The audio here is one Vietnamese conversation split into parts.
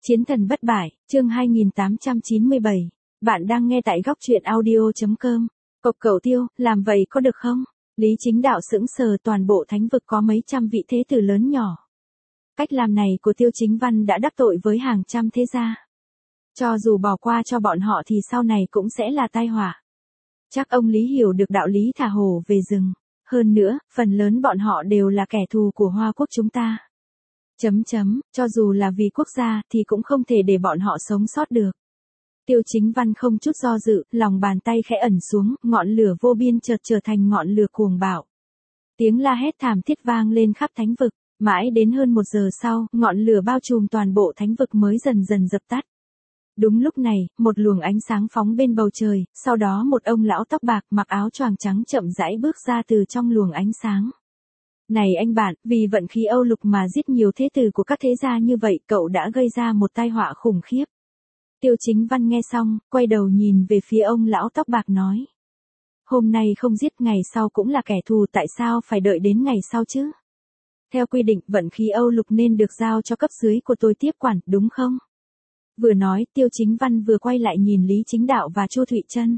Chiến thần bất bại, chương 2897. Bạn đang nghe tại góc truyện audio.com. Cộc Cẩu Tiêu, làm vậy có được không? Lý Chính Đạo sững sờ, toàn bộ thánh vực có mấy trăm vị thế tử lớn nhỏ. Cách làm này của Tiêu Chính Văn đã đắc tội với hàng trăm thế gia. Cho dù bỏ qua cho bọn họ thì sau này cũng sẽ là tai họa. Chắc ông Lý hiểu được đạo lý thả hổ về rừng. Hơn nữa, phần lớn bọn họ đều là kẻ thù của Hoa Quốc chúng ta. Cho dù là vì quốc gia thì cũng không thể để bọn họ sống sót được. Tiêu Chính Văn không chút do dự, lòng bàn tay khẽ ẩn xuống, ngọn lửa vô biên chợt trở thành ngọn lửa cuồng bạo. Tiếng la hét thảm thiết vang lên khắp thánh vực, mãi đến hơn 1 giờ sau, ngọn lửa bao trùm toàn bộ thánh vực mới dần dần dập tắt. Đúng lúc này, một luồng ánh sáng phóng bên bầu trời, sau đó một ông lão tóc bạc mặc áo choàng trắng chậm rãi bước ra từ trong luồng ánh sáng. Này anh bạn, vì vận khí Âu Lục mà giết nhiều thế tử của các thế gia như vậy, cậu đã gây ra một tai họa khủng khiếp. Tiêu Chính Văn nghe xong, quay đầu nhìn về phía ông lão tóc bạc nói. Hôm nay không giết ngày sau cũng là kẻ thù, tại sao phải đợi đến ngày sau chứ? Theo quy định, vận khí Âu Lục nên được giao cho cấp dưới của tôi tiếp quản, đúng không? Vừa nói, Tiêu Chính Văn vừa quay lại nhìn Lý Chính Đạo và Chu Thụy Trân.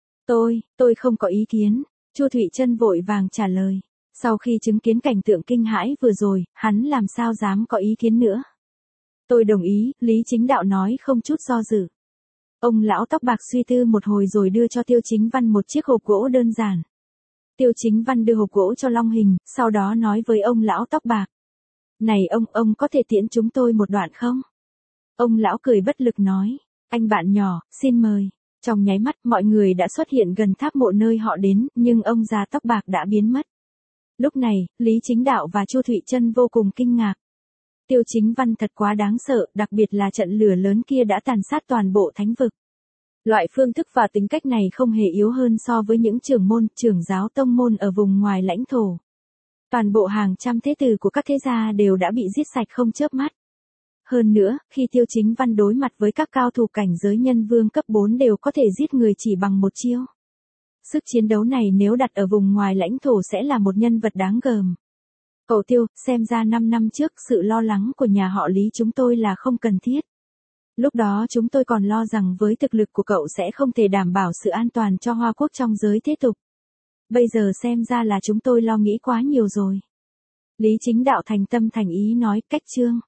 Tôi không có ý kiến, Chu Thụy Trân vội vàng trả lời. Sau khi chứng kiến cảnh tượng kinh hãi vừa rồi, hắn làm sao dám có ý kiến nữa. Tôi đồng ý, Lý Chính Đạo nói không chút do dự. Ông lão tóc bạc suy tư một hồi rồi đưa cho Tiêu Chính Văn một chiếc hộp gỗ đơn giản. Tiêu Chính Văn đưa hộp gỗ cho Long Hình, sau đó nói với ông lão tóc bạc. Này ông có thể tiễn chúng tôi một đoạn không? Ông lão cười bất lực nói, anh bạn nhỏ, xin mời. Trong nháy mắt mọi người đã xuất hiện gần tháp mộ nơi họ đến, nhưng ông già tóc bạc đã biến mất. Lúc này, Lý Chính Đạo và Chu Thụy Trân vô cùng kinh ngạc. Tiêu Chính Văn thật quá đáng sợ, đặc biệt là trận lửa lớn kia đã tàn sát toàn bộ thánh vực. Loại phương thức và tính cách này không hề yếu hơn so với những trưởng môn, trưởng giáo tông môn ở vùng ngoài lãnh thổ. Toàn bộ hàng trăm thế tử của các thế gia đều đã bị giết sạch không chớp mắt. Hơn nữa, khi Tiêu Chính Văn đối mặt với các cao thủ cảnh giới nhân vương cấp 4 đều có thể giết người chỉ bằng một chiêu. Sức chiến đấu này nếu đặt ở vùng ngoài lãnh thổ sẽ là một nhân vật đáng gờm. Cậu Tiêu, xem ra 5 năm trước sự lo lắng của nhà họ Lý chúng tôi là không cần thiết. Lúc đó chúng tôi còn lo rằng với thực lực của cậu sẽ không thể đảm bảo sự an toàn cho Hoa Quốc trong giới thế tục. Bây giờ xem ra là chúng tôi lo nghĩ quá nhiều rồi. Lý Chính Đạo thành tâm thành ý nói, cách chương.